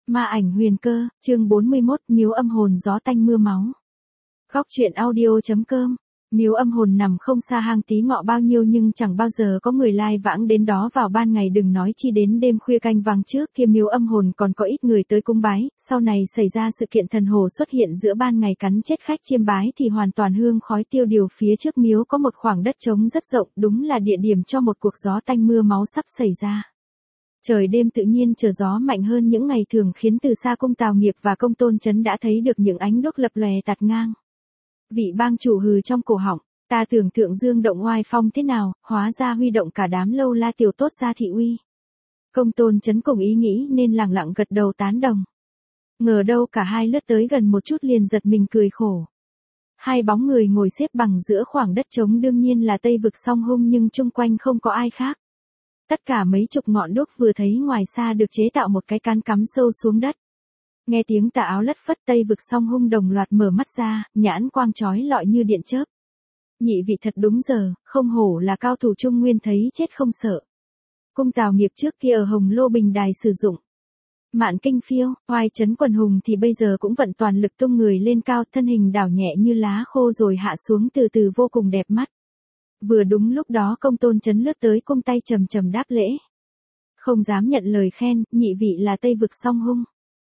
Ma ảnh huyền cơ, chương 41, miếu âm hồn gió tanh mưa máu. Góc truyện audio.com. Miếu âm hồn nằm không xa hang Tí Ngọ bao nhiêu nhưng chẳng bao giờ có người lai vãng đến đó vào ban ngày, đừng nói chi đến đêm khuya canh vắng. Trước kia miếu âm hồn còn có ít người tới cúng bái, sau này xảy ra sự kiện thần hồ xuất hiện giữa ban ngày cắn chết khách chiêm bái thì hoàn toàn hương khói tiêu điều. Phía trước miếu có một khoảng đất trống rất rộng, đúng là địa điểm cho một cuộc gió tanh mưa máu sắp xảy ra. Trời đêm tự nhiên trở gió mạnh hơn những ngày thường, khiến từ xa cung Tào Nghiệp và công Tôn Chấn đã thấy được những ánh đuốc lập lòe tạt ngang. Vị bang chủ hừ trong cổ họng, ta tưởng Thượng Dương động oai phong thế nào, hóa ra huy động cả đám lâu la tiểu tốt ra thị uy. Công Tôn Chấn cùng ý nghĩ nên lẳng lặng gật đầu tán đồng. Ngờ đâu cả hai lướt tới gần một chút liền giật mình cười khổ. Hai bóng người ngồi xếp bằng giữa khoảng đất trống đương nhiên là Tây Vực Song Hung, nhưng chung quanh không có ai khác. Tất cả mấy chục ngọn đuốc vừa thấy ngoài xa được chế tạo một cái cán cắm sâu xuống đất. Nghe tiếng tà áo lất phất, Tây Vực Song Hung đồng loạt mở mắt ra, nhãn quang chói lọi như điện chớp. Nhị vị thật đúng giờ, không hổ là cao thủ Trung Nguyên, thấy chết không sợ. Cung Tào Nghiệp trước kia ở Hồng Lô Bình Đài sử dụng Mạn Kinh Phiêu, Oai Chấn Quần Hùng thì bây giờ cũng vận toàn lực tung người lên cao, thân hình đảo nhẹ như lá khô rồi hạ xuống từ từ, vô cùng đẹp mắt. Vừa đúng lúc đó công Tôn Chấn lướt tới, cung tay trầm trầm đáp lễ. Không dám nhận lời khen, nhị vị là Tây Vực Song Hung.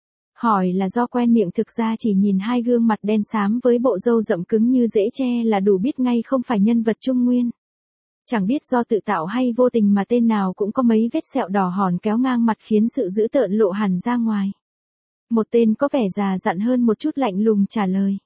Hỏi là do quen miệng, thực ra chỉ nhìn hai gương mặt đen xám với bộ râu rậm cứng như rễ tre là đủ biết ngay không phải nhân vật Trung Nguyên. Chẳng biết do tự tạo hay vô tình mà tên nào cũng có mấy vết sẹo đỏ hòn kéo ngang mặt khiến sự dữ tợn lộ hẳn ra ngoài. Một tên có vẻ già dặn hơn một chút lạnh lùng trả lời.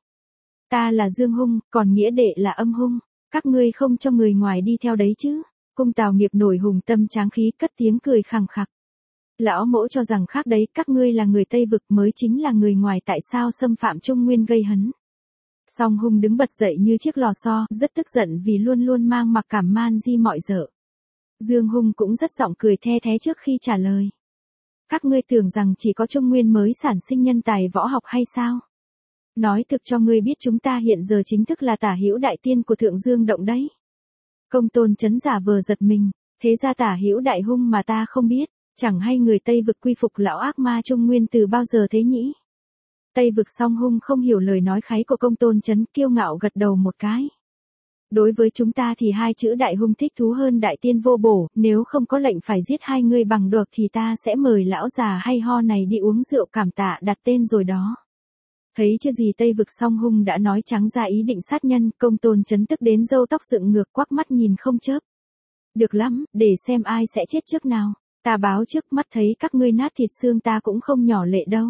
Ta là Dương Hung, còn nghĩa đệ là Âm Hung. Các ngươi không cho người ngoài đi theo đấy chứ? Cung Tào Nghiệp nổi hùng tâm tráng khí, cất tiếng cười khằng khặc. Lão mỗ cho rằng khác đấy, các ngươi là người Tây Vực mới chính là người ngoài, tại sao xâm phạm Trung Nguyên gây hấn? Song Hung đứng bật dậy như chiếc lò xo, rất tức giận vì luôn luôn mang mặc cảm man di mọi dở. Dương Hung cũng rất giọng cười the thé trước khi trả lời. Các ngươi tưởng rằng chỉ có Trung Nguyên mới sản sinh nhân tài võ học hay sao? Nói thực cho ngươi biết, chúng ta hiện giờ chính thức là Tả Hữu Đại Tiên của Thượng Dương động đấy. Công Tôn Chấn giả vờ giật mình, thế ra Tả Hữu Đại Hung mà ta không biết, chẳng hay người Tây Vực quy phục lão ác ma Trung Nguyên từ bao giờ thế nhỉ? Tây Vực Song Hung không hiểu lời nói kháy của công Tôn Chấn, kiêu ngạo gật đầu một cái. Đối với chúng ta thì hai chữ Đại Hung thích thú hơn Đại Tiên vô bổ, nếu không có lệnh phải giết hai người bằng được thì ta sẽ mời lão già hay ho này đi uống rượu cảm tạ đặt tên rồi đó. Thấy chưa gì Tây Vực Song Hung đã nói trắng ra ý định sát nhân, công Tôn Chấn tức đến râu tóc dựng ngược, quắc mắt nhìn không chớp. Được lắm, để xem ai sẽ chết trước nào. Ta báo trước, mắt thấy các ngươi nát thịt xương ta cũng không nhỏ lệ đâu.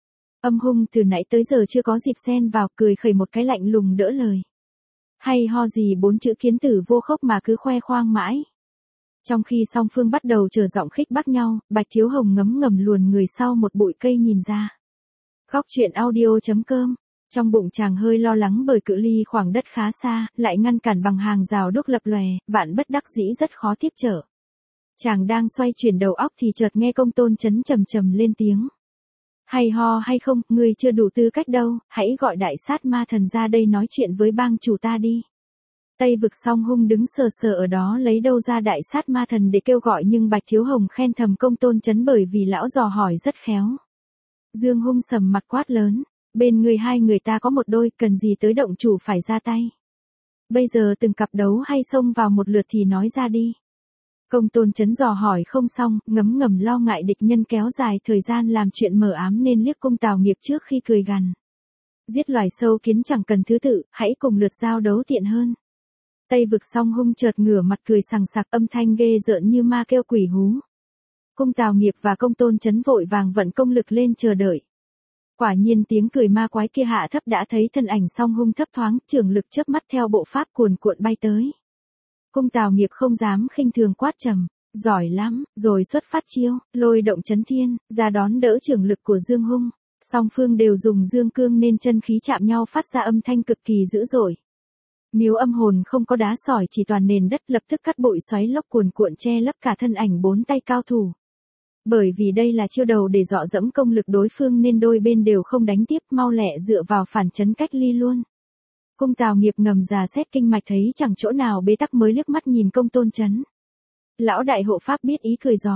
Âm Hung từ nãy tới giờ chưa có dịp xen vào, cười khẩy một cái lạnh lùng đỡ lời. Hay ho gì bốn chữ kiến tử vô khốc mà cứ khoe khoang mãi. Trong khi song phương bắt đầu trở giọng khích bác nhau, Bạch Thiếu Hồng ngấm ngầm luồn người sau một bụi cây nhìn ra. Góc truyện audio.com. Trong bụng chàng hơi lo lắng bởi cự ly khoảng đất khá xa, lại ngăn cản bằng hàng rào đúc lập lòe, vạn bất đắc dĩ rất khó tiếp trở. Chàng đang xoay chuyển đầu óc thì chợt nghe công Tôn Chấn trầm trầm lên tiếng. Hay ho hay không, ngươi chưa đủ tư cách đâu, hãy gọi Đại Sát Ma Thần ra đây nói chuyện với bang chủ ta đi. Tây Vực Song Hung đứng sờ sờ ở đó, lấy đâu ra Đại Sát Ma Thần để kêu gọi, nhưng Bạch Thiếu Hồng khen thầm công Tôn Chấn bởi vì lão dò hỏi rất khéo. Dương Hung sầm mặt quát lớn, bên người hai người ta có một đôi, cần gì tới động chủ phải ra tay. Bây giờ từng cặp đấu hay xông vào một lượt thì nói ra đi. Công Tôn Chấn dò hỏi không xong, ngấm ngầm lo ngại địch nhân kéo dài thời gian làm chuyện mờ ám nên liếc cung Tào Nghiệp trước khi cười gằn. Giết loài sâu kiến chẳng cần thứ tự, hãy cùng lượt giao đấu tiện hơn. Tây Vực Song Hung chợt ngửa mặt cười sằng sặc, âm thanh ghê rợn như ma kêu quỷ hú. Cung Tào Nghiệp và công Tôn Chấn vội vàng vận công lực lên chờ đợi. Quả nhiên tiếng cười ma quái kia hạ thấp đã thấy thân ảnh Song Hung thấp thoáng, trường lực chớp mắt theo bộ pháp cuồn cuộn bay tới. Cung Tào Nghiệp không dám khinh thường quát trầm, giỏi lắm, rồi xuất phát chiêu, lôi động chấn thiên, ra đón đỡ trường lực của Dương Hung. Song phương đều dùng dương cương nên chân khí chạm nhau phát ra âm thanh cực kỳ dữ dội. Miếu âm hồn không có đá sỏi, chỉ toàn nền đất, lập tức cắt bụi xoáy lốc cuồn cuộn che lấp cả thân ảnh bốn tay cao thủ. Bởi vì đây là chiêu đầu để dọa dẫm công lực đối phương nên đôi bên đều không đánh tiếp, mau lẹ dựa vào phản chấn cách ly luôn. Cung Tào Nghiệp ngầm dà xét kinh mạch thấy chẳng chỗ nào bế tắc mới liếc mắt nhìn công Tôn Chấn. Lão đại hộ pháp biết ý cười giòn.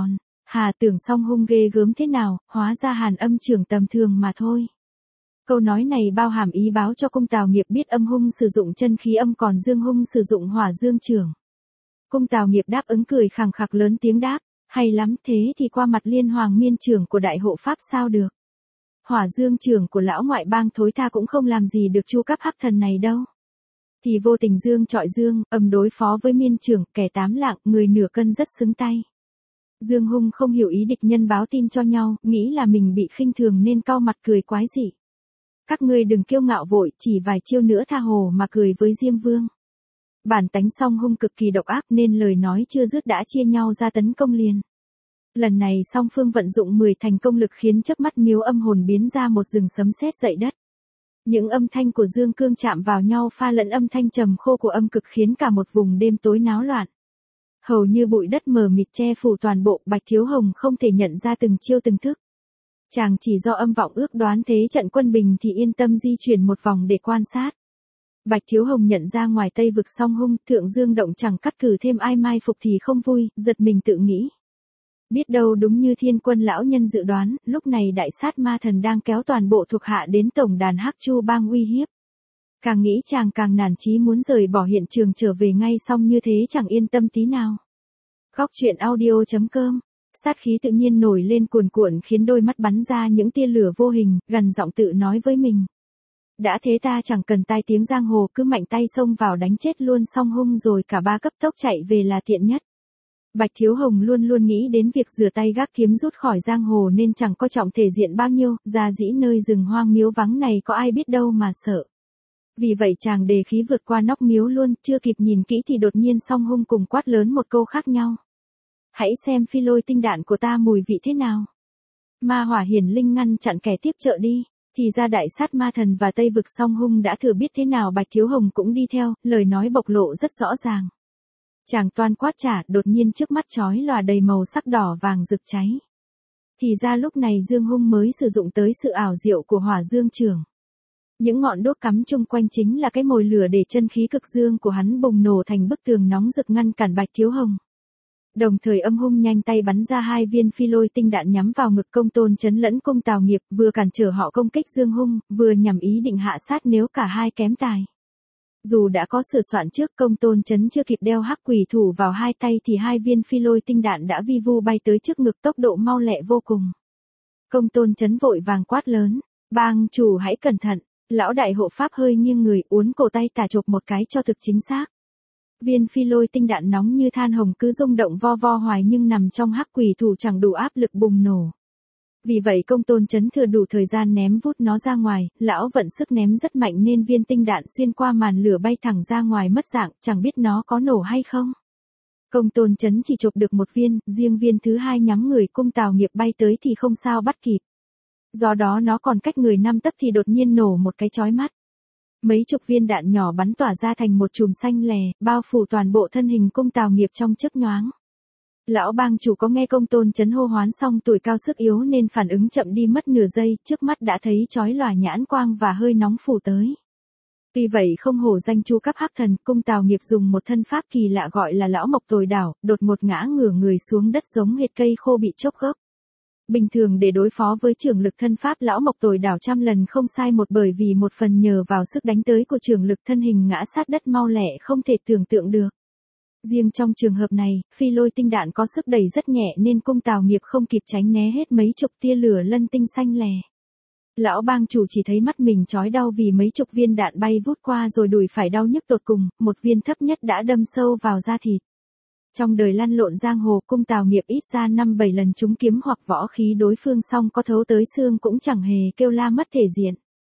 Hà tưởng Song Hung ghê gớm thế nào, hóa ra Hàn Âm trưởng tầm thường mà thôi. Câu nói này bao hàm ý báo cho cung Tào Nghiệp biết Âm Hung sử dụng chân khí âm còn Dương Hung sử dụng hỏa dương trưởng. Cung Tào Nghiệp đáp ứng cười khằng khặc lớn tiếng đáp, hay lắm, thế thì qua mặt Liên Hoàng Miên trưởng của Đại Hộ Pháp sao được. Hỏa dương trưởng của lão ngoại bang thối tha cũng không làm gì được Chu Cấp Hắc Thần này đâu. Thì vô tình dương trọi dương, âm đối phó với Miên trưởng, kẻ 8 lạng, người nửa cân rất xứng tay. Dương Hung không hiểu ý địch nhân báo tin cho nhau, nghĩ là mình bị khinh thường nên cau mặt cười quái dị. Các ngươi đừng kiêu ngạo vội, chỉ vài chiêu nữa tha hồ mà cười với Diêm Vương. Bản tánh Song Hung cực kỳ độc ác nên lời nói chưa dứt đã chia nhau ra tấn công liền. Lần này song phương vận dụng 10 thành công lực khiến chớp mắt Miếu Âm Hồn biến ra một rừng sấm sét dậy đất. Những âm thanh của dương cương chạm vào nhau pha lẫn âm thanh trầm khô của âm cực khiến cả một vùng đêm tối náo loạn. Hầu như bụi đất mờ mịt che phủ toàn bộ, Bạch Thiếu Hồng không thể nhận ra từng chiêu từng thức. Chàng chỉ do âm vọng ước đoán thế trận quân Bình thì yên tâm di chuyển một vòng để quan sát. Bạch Thiếu Hồng nhận ra ngoài Tây vực Song Hung, Thượng Dương động chẳng cắt cử thêm ai mai phục thì không vui, giật mình tự nghĩ. Biết đâu đúng như Thiên Quân lão nhân dự đoán, lúc này Đại Sát Ma Thần đang kéo toàn bộ thuộc hạ đến tổng đàn Hắc Chu bang uy hiếp. Càng nghĩ chàng càng nản chí muốn rời bỏ hiện trường trở về ngay, xong như thế chẳng yên tâm tí nào. Góc truyện audio.com. Sát khí tự nhiên nổi lên cuồn cuộn khiến đôi mắt bắn ra những tia lửa vô hình, gằn giọng tự nói với mình. Đã thế ta chẳng cần tai tiếng giang hồ, cứ mạnh tay xông vào đánh chết luôn Song Hung rồi cả ba cấp tốc chạy về là tiện nhất. Bạch Thiếu Hồng luôn luôn nghĩ đến việc rửa tay gác kiếm rút khỏi giang hồ nên chẳng coi trọng thể diện bao nhiêu, ra dĩ nơi rừng hoang miếu vắng này có ai biết đâu mà sợ. Vì vậy chàng đề khí vượt qua nóc miếu luôn, chưa kịp nhìn kỹ thì đột nhiên Song Hung cùng quát lớn một câu khác nhau. Hãy xem phi lôi tinh đạn của ta mùi vị thế nào. Ma Hỏa Hiển Linh ngăn chặn kẻ tiếp trợ đi. Thì ra Đại Sát Ma Thần và Tây vực Song Hung đã thừa biết thế nào Bạch Thiếu Hồng cũng đi theo, lời nói bộc lộ rất rõ ràng. Chàng toan quát trả, đột nhiên trước mắt chói lòa đầy màu sắc đỏ vàng rực cháy. Thì ra lúc này Dương Hung mới sử dụng tới sự ảo diệu của hỏa dương trưởng. Những ngọn đuốc cắm chung quanh chính là cái mồi lửa để chân khí cực dương của hắn bùng nổ thành bức tường nóng rực ngăn cản Bạch Thiếu Hồng. Đồng thời Âm Hung nhanh tay bắn ra 2 viên phi lôi tinh đạn nhắm vào ngực Công Tôn Chấn lẫn cung Tào Nghiệp, vừa cản trở họ công kích Dương Hung, vừa nhằm ý định hạ sát nếu cả hai kém tài. Dù đã có sửa soạn trước, Công Tôn Chấn chưa kịp đeo hắc quỷ thủ vào hai tay thì 2 viên phi lôi tinh đạn đã vi vu bay tới trước ngực tốc độ mau lẹ vô cùng. Công Tôn Chấn vội vàng quát lớn, bang chủ hãy cẩn thận. Lão Đại Hộ Pháp hơi nghiêng người uốn cổ tay tả chộp một cái cho thực chính xác. Viên phi lôi tinh đạn nóng như than hồng cứ rung động vo vo hoài nhưng nằm trong hắc quỷ thủ chẳng đủ áp lực bùng nổ. Vì vậy Công Tôn Chấn thừa đủ thời gian ném vút nó ra ngoài, lão vận sức ném rất mạnh nên viên tinh đạn xuyên qua màn lửa bay thẳng ra ngoài mất dạng, chẳng biết nó có nổ hay không. Công Tôn Chấn chỉ chộp được một viên, riêng viên thứ hai nhắm người cung Tào Nghiệp bay tới thì không sao bắt kịp. Do đó nó còn cách người 5 tấc thì đột nhiên nổ một cái chói mắt. Mấy chục viên đạn nhỏ bắn tỏa ra thành một chùm xanh lè, bao phủ toàn bộ thân hình cung Tào Nghiệp trong chớp nhoáng. Lão bang chủ có nghe Công Tôn Chấn hô hoán xong tuổi cao sức yếu nên phản ứng chậm đi mất nửa giây, trước mắt đã thấy chói lòa nhãn quang và hơi nóng phủ tới. Tuy vậy không hổ danh Chu Cấp Hắc Thần, cung Tào Nghiệp dùng một thân pháp kỳ lạ gọi là lão mộc tồi đảo, đột ngột ngã ngửa người xuống đất giống hệt cây khô bị chốc gốc. Bình thường để đối phó với trưởng lực thân pháp lão mộc tồi đảo trăm lần không sai một, bởi vì một phần nhờ vào sức đánh tới của trưởng lực thân hình ngã sát đất mau lẹ không thể tưởng tượng được. Riêng trong trường hợp này, phi lôi tinh đạn có sức đẩy rất nhẹ nên cung Tào Nghiệp không kịp tránh né hết mấy chục tia lửa lân tinh xanh lè. Lão bang chủ chỉ thấy mắt mình chói đau vì mấy chục viên đạn bay vút qua rồi đùi phải đau nhức tột cùng, một viên thấp nhất đã đâm sâu vào da thịt. Trong đời lăn lộn giang hồ, cung Tào Nghiệp ít ra 5-7 lần trúng kiếm hoặc võ khí đối phương xong có thấu tới xương cũng chẳng hề kêu la mất thể diện.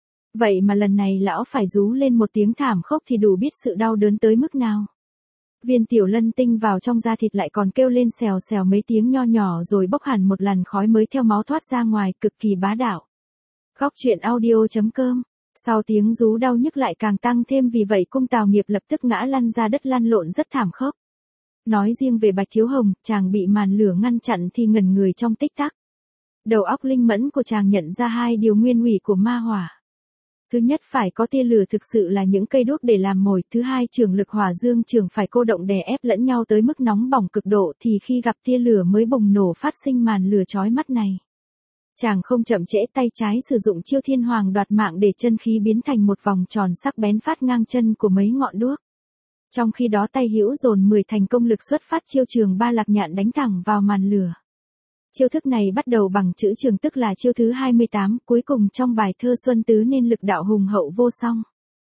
Vậy mà lần này lão phải rú lên một tiếng thảm khốc thì đủ biết sự đau đớn tới mức nào. Viên tiểu lân tinh vào trong da thịt lại còn kêu lên xèo xèo mấy tiếng nho nhỏ rồi bốc hẳn một làn khói mới theo máu thoát ra ngoài, cực kỳ bá đạo. Góc truyện audio.com. Sau tiếng rú đau nhức lại càng tăng thêm, vì vậy cung Tào Nghiệp lập tức ngã lăn ra đất lăn lộn rất thảm khốc. Nói riêng về Bạch Thiếu Hồng, chàng bị màn lửa ngăn chặn thì ngẩn người trong tích tắc. Đầu óc linh mẫn của chàng nhận ra hai điều nguyên ủy của ma hỏa. Thứ nhất phải có tia lửa thực sự là những cây đuốc để làm mồi, thứ hai trường lực hỏa dương trường phải cô động đè ép lẫn nhau tới mức nóng bỏng cực độ thì khi gặp tia lửa mới bùng nổ phát sinh màn lửa chói mắt này. Chàng không chậm trễ, tay trái sử dụng chiêu thiên hoàng đoạt mạng để chân khí biến thành một vòng tròn sắc bén phát ngang chân của mấy ngọn đuốc. Trong khi đó tay hữu dồn 10 thành công lực xuất phát chiêu trường ba lạc nhạn đánh thẳng vào màn lửa. Chiêu thức này bắt đầu bằng chữ trường tức là chiêu thứ 28 cuối cùng trong bài thơ Xuân Tứ nên lực đạo hùng hậu vô song.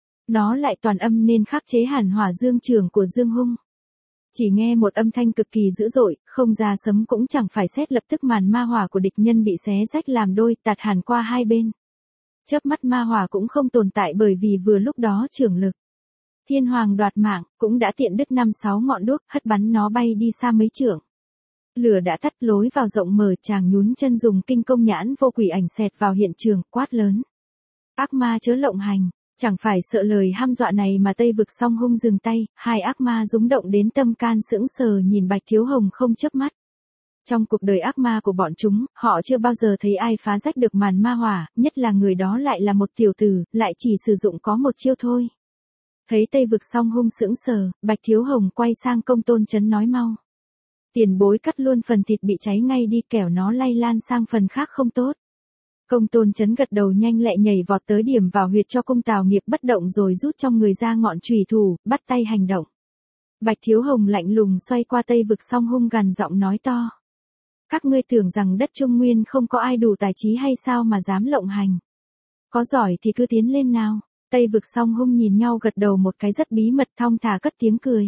Nó lại toàn âm nên khắc chế hàn hỏa dương trường của Dương Hung. Chỉ nghe một âm thanh cực kỳ dữ dội, không ra sấm cũng chẳng phải xét lập tức màn ma hỏa của địch nhân bị xé rách làm đôi tạt hàn qua hai bên. Chớp mắt ma hỏa cũng không tồn tại bởi vì vừa lúc đó trường lực thiên hoàng đoạt mạng cũng đã tiện đứt 5-6 ngọn đuốc hất bắn nó bay đi xa mấy trượng. Lửa đã tắt lối vào rộng mở chàng nhún chân dùng kinh công nhãn vô quỷ ảnh xẹt vào hiện trường quát lớn. Ác ma chớ lộng hành, chẳng phải sợ lời hăm dọa này mà Tây Vực Song Hung dừng tay, hai ác ma rúng động đến tâm can sững sờ nhìn Bạch Thiếu Hồng không chớp mắt. Trong cuộc đời ác ma của bọn chúng, họ chưa bao giờ thấy ai phá rách được màn ma hỏa, nhất là người đó lại là một tiểu tử, lại chỉ sử dụng có một chiêu thôi. Thấy Tây Vực Song Hung sững sờ, Bạch Thiếu Hồng quay sang Công Tôn Chấn nói mau. Tiền bối cắt luôn phần thịt bị cháy ngay đi kẻo nó lay lan sang phần khác không tốt. Công Tôn Chấn gật đầu nhanh lẹ nhảy vọt tới điểm vào huyệt cho cung Tào Nghiệp bất động rồi rút trong người ra ngọn chùy thủ, bắt tay hành động. Bạch Thiếu Hồng lạnh lùng xoay qua Tây Vực Song Hung gằn giọng nói to. Các ngươi tưởng rằng đất Trung Nguyên không có ai đủ tài trí hay sao mà dám lộng hành. Có giỏi thì cứ tiến lên nào. Tây Vực Song Hung nhìn nhau gật đầu một cái rất bí mật thong thả cất tiếng cười.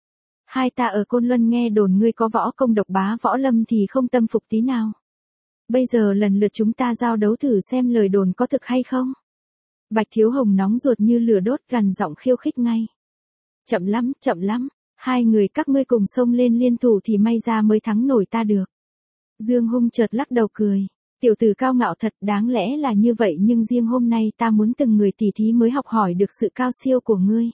Hai ta ở Côn Luân nghe đồn ngươi có võ công độc bá võ lâm thì không tâm phục tí nào. Bây giờ lần lượt chúng ta giao đấu thử xem lời đồn có thực hay không. Bạch Thiếu Hồng nóng ruột như lửa đốt gằn giọng khiêu khích ngay. Chậm lắm, hai người các ngươi cùng xông lên liên thủ thì may ra mới thắng nổi ta được. Dương Hung chợt lắc đầu cười. Tiểu tử cao ngạo thật đáng lẽ là như vậy nhưng riêng hôm nay ta muốn từng người tỉ thí mới học hỏi được sự cao siêu của ngươi.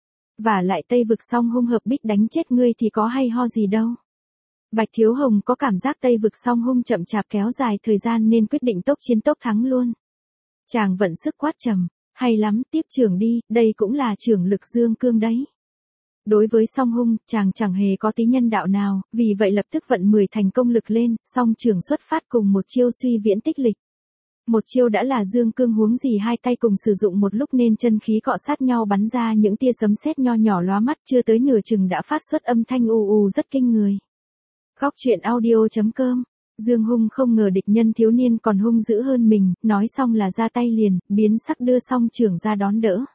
Và lại Tây Vực Song Hung hợp bích đánh chết ngươi thì có hay ho gì đâu. Bạch Thiếu Hồng có cảm giác Tây Vực Song Hung chậm chạp kéo dài thời gian nên quyết định tốc chiến tốc thắng luôn. Chàng vận sức quát trầm, hay lắm tiếp trưởng đi, đây cũng là trưởng lực dương cương đấy. Đối với Song Hung, chàng chẳng hề có tí nhân đạo nào, vì vậy lập tức vận 10 thành công lực lên, song trường xuất phát cùng một chiêu suy viễn tích lịch. Một chiêu đã là dương cương huống gì hai tay cùng sử dụng một lúc nên chân khí cọ sát nhau bắn ra những tia sấm sét nho nhỏ lóa mắt chưa tới nửa chừng đã phát xuất âm thanh ù ù rất kinh người. Góc truyện audio.com Dương Hung không ngờ địch nhân thiếu niên còn hung dữ hơn mình, nói xong là ra tay liền, biến sắc đưa song trưởng ra đón đỡ.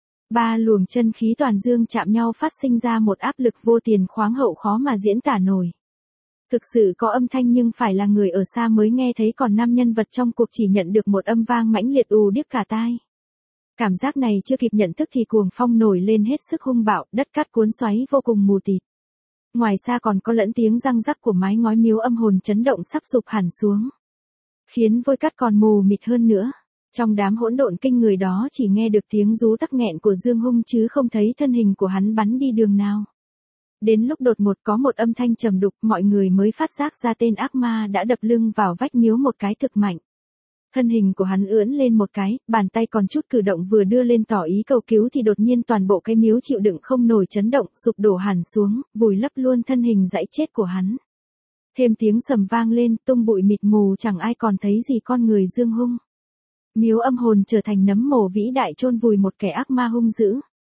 Ba luồng chân khí toàn dương chạm nhau phát sinh ra một áp lực vô tiền khoáng hậu khó mà diễn tả nổi. Thực sự có âm thanh nhưng phải là người ở xa mới nghe thấy còn nam nhân vật trong cuộc chỉ nhận được một âm vang mãnh liệt ù điếc cả tai. Cảm giác này chưa kịp nhận thức thì cuồng phong nổi lên hết sức hung bạo, đất cát cuốn xoáy vô cùng mù tịt. Ngoài xa còn có lẫn tiếng răng rắc của mái ngói miếu âm hồn chấn động sắp sụp hẳn xuống. Khiến vôi cát còn mù mịt hơn nữa. Trong đám hỗn độn kinh người đó chỉ nghe được tiếng rú tắc nghẹn của Dương Hung chứ không thấy thân hình của hắn bắn đi đường nào. Đến lúc đột ngột có một âm thanh trầm đục mọi người mới phát giác ra tên ác ma đã đập lưng vào vách miếu một cái thực mạnh. Thân hình của hắn ưỡn lên một cái, bàn tay còn chút cử động vừa đưa lên tỏ ý cầu cứu thì đột nhiên toàn bộ cái miếu chịu đựng không nổi chấn động sụp đổ hẳn xuống, vùi lấp luôn thân hình dãy chết của hắn. Thêm tiếng sầm vang lên, tung bụi mịt mù chẳng ai còn thấy gì con người Dương Hung. Miếu âm hồn trở thành nấm mồ vĩ đại chôn vùi một kẻ ác ma hung dữ.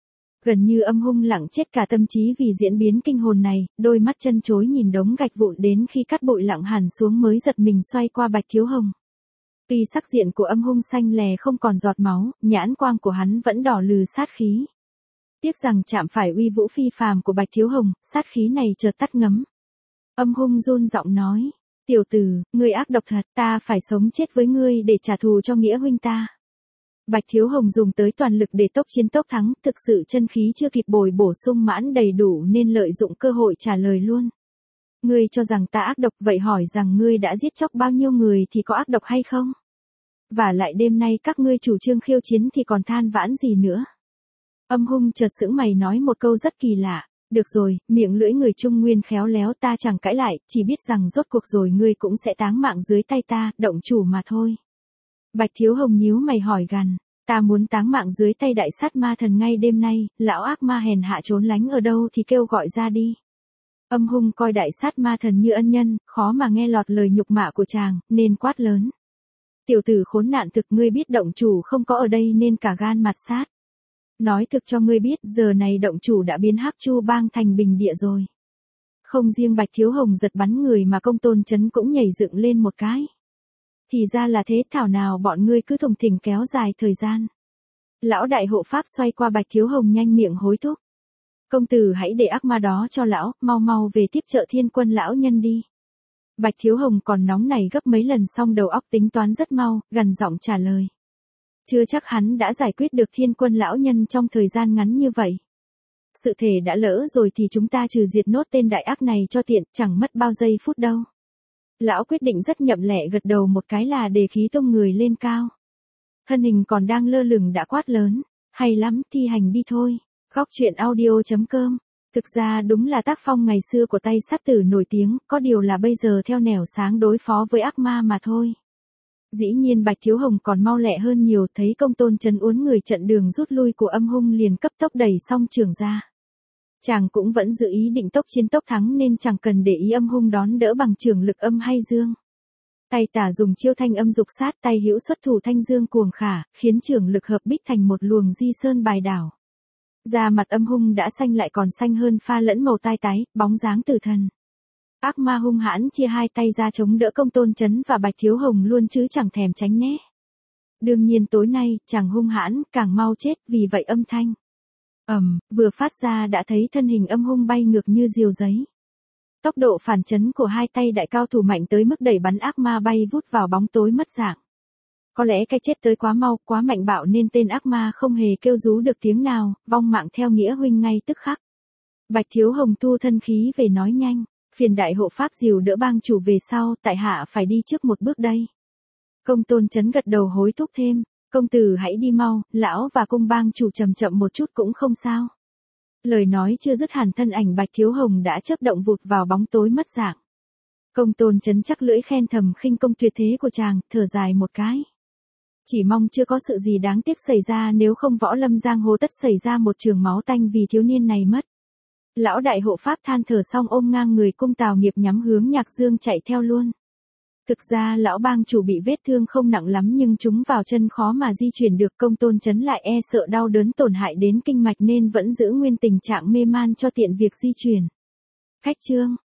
Gần như âm hung lặng chết cả tâm trí vì diễn biến kinh hồn này, đôi mắt chân chối nhìn đống gạch vụn đến khi cát bụi lặng hẳn xuống mới giật mình xoay qua Bạch Thiếu Hồng. Tuy sắc diện của âm hung xanh lè không còn giọt máu, nhãn quang của hắn vẫn đỏ lừ sát khí. Tiếc rằng chạm phải uy vũ phi phàm của Bạch Thiếu Hồng, sát khí này chợt tắt ngấm. Âm hung run giọng nói, tiểu tử, ngươi ác độc thật, ta phải sống chết với ngươi để trả thù cho nghĩa huynh ta. Bạch Thiếu Hồng dùng tới toàn lực để tốc chiến tốc thắng, thực sự chân khí chưa kịp bổ sung mãn đầy đủ nên lợi dụng cơ hội trả lời luôn. Ngươi cho rằng ta ác độc vậy hỏi rằng ngươi đã giết chóc bao nhiêu người thì có ác độc hay không? Và lại đêm nay các ngươi chủ trương khiêu chiến thì còn than vãn gì nữa? Âm hung chợt sững mày nói một câu rất kỳ lạ. Được rồi, miệng lưỡi người Trung Nguyên khéo léo ta chẳng cãi lại, chỉ biết rằng rốt cuộc rồi ngươi cũng sẽ táng mạng dưới tay ta, động chủ mà thôi. Bạch Thiếu Hồng nhíu mày hỏi gằn, Ta muốn táng mạng dưới tay đại sát ma thần ngay đêm nay, lão ác ma hèn hạ trốn lánh ở đâu thì kêu gọi ra đi. Âm hung coi đại sát ma thần như ân nhân, khó mà nghe lọt lời nhục mạ của chàng, nên quát lớn. Tiểu tử khốn nạn thực, ngươi biết động chủ không có ở đây nên cả gan mặt sát. Nói thực cho ngươi biết, giờ này động chủ đã biến Hắc Chu bang thành bình địa rồi. Không riêng Bạch Thiếu Hồng giật bắn người mà Công Tôn Chấn cũng nhảy dựng lên một cái. Thì ra là thế, thảo nào bọn ngươi cứ thùng thình kéo dài thời gian. Lão đại hộ pháp xoay qua Bạch Thiếu Hồng nhanh miệng hối thúc. Công tử hãy để ác ma đó cho lão, mau mau về tiếp trợ Thiên Quân lão nhân đi. Bạch Thiếu Hồng còn nóng này gấp mấy lần, xong đầu óc tính toán rất mau, gằn giọng trả lời. Chưa chắc hắn đã giải quyết được Thiên Quân lão nhân trong thời gian ngắn như vậy. Sự thể đã lỡ rồi thì chúng ta trừ diệt nốt tên đại ác này cho tiện, chẳng mất bao giây phút đâu. Lão quyết định rất nhậm lẹ gật đầu một cái là đề khí tung người lên cao. Thân hình còn đang lơ lửng đã quát lớn. Hay lắm, thi hành đi thôi. Góc truyện audio.com. Thực ra đúng là tác phong ngày xưa của tay sát tử nổi tiếng, có điều là bây giờ theo nẻo sáng đối phó với ác ma mà thôi. Dĩ nhiên Bạch Thiếu Hồng còn mau lẹ hơn nhiều, thấy Công Tôn Chấn uốn người chặn đường rút lui của âm hung liền cấp tốc đẩy xong trường ra. Chàng cũng vẫn giữ ý định tốc chiến tốc thắng nên chẳng cần để ý âm hung đón đỡ bằng trường lực âm hay dương. Tay tả dùng chiêu thanh âm dục sát, tay hữu xuất thủ thanh dương cuồng khả, khiến trường lực hợp bích thành một luồng di sơn bài đảo. Da mặt âm hung đã xanh lại còn xanh hơn, pha lẫn màu tai tái, bóng dáng tử thần. Ác ma hung hãn chia hai tay ra chống đỡ Công Tôn Chấn và Bạch Thiếu Hồng luôn chứ chẳng thèm tránh né. Đương nhiên tối nay, chàng hung hãn càng mau chết, vì vậy âm thanh vừa phát ra đã thấy thân hình âm hung bay ngược như diều giấy. Tốc độ phản chấn của hai tay đại cao thủ mạnh tới mức đẩy bắn ác ma bay vút vào bóng tối mất dạng. Có lẽ cái chết tới quá mau, quá mạnh bạo nên tên ác ma không hề kêu rú được tiếng nào, vong mạng theo nghĩa huynh ngay tức khắc. Bạch Thiếu Hồng thu thân khí về nói nhanh. Phiền đại hộ pháp dìu đỡ bang chủ về sau, tại hạ phải đi trước một bước đây. Công Tôn Chấn gật đầu hối thúc thêm. Công tử hãy đi mau, lão và cung bang chủ chậm chậm một chút cũng không sao. Lời nói chưa dứt hẳn thân ảnh Bạch Thiếu Hồng đã chớp động vụt vào bóng tối mất dạng. Công Tôn Chấn chắc lưỡi khen thầm khinh công tuyệt thế của chàng, thở dài một cái. Chỉ mong chưa có sự gì đáng tiếc xảy ra, nếu không võ lâm giang hồ tất xảy ra một trường máu tanh vì thiếu niên này mất. Lão đại hộ pháp than thở xong ôm ngang người cung Tào Nghiệp nhắm hướng Nhạc Dương chạy theo luôn. Thực ra lão bang chủ bị vết thương không nặng lắm nhưng chúng vào chân khó mà di chuyển được. Công Tôn Chấn lại e sợ đau đớn tổn hại đến kinh mạch nên vẫn giữ nguyên tình trạng mê man cho tiện việc di chuyển. Khách trương,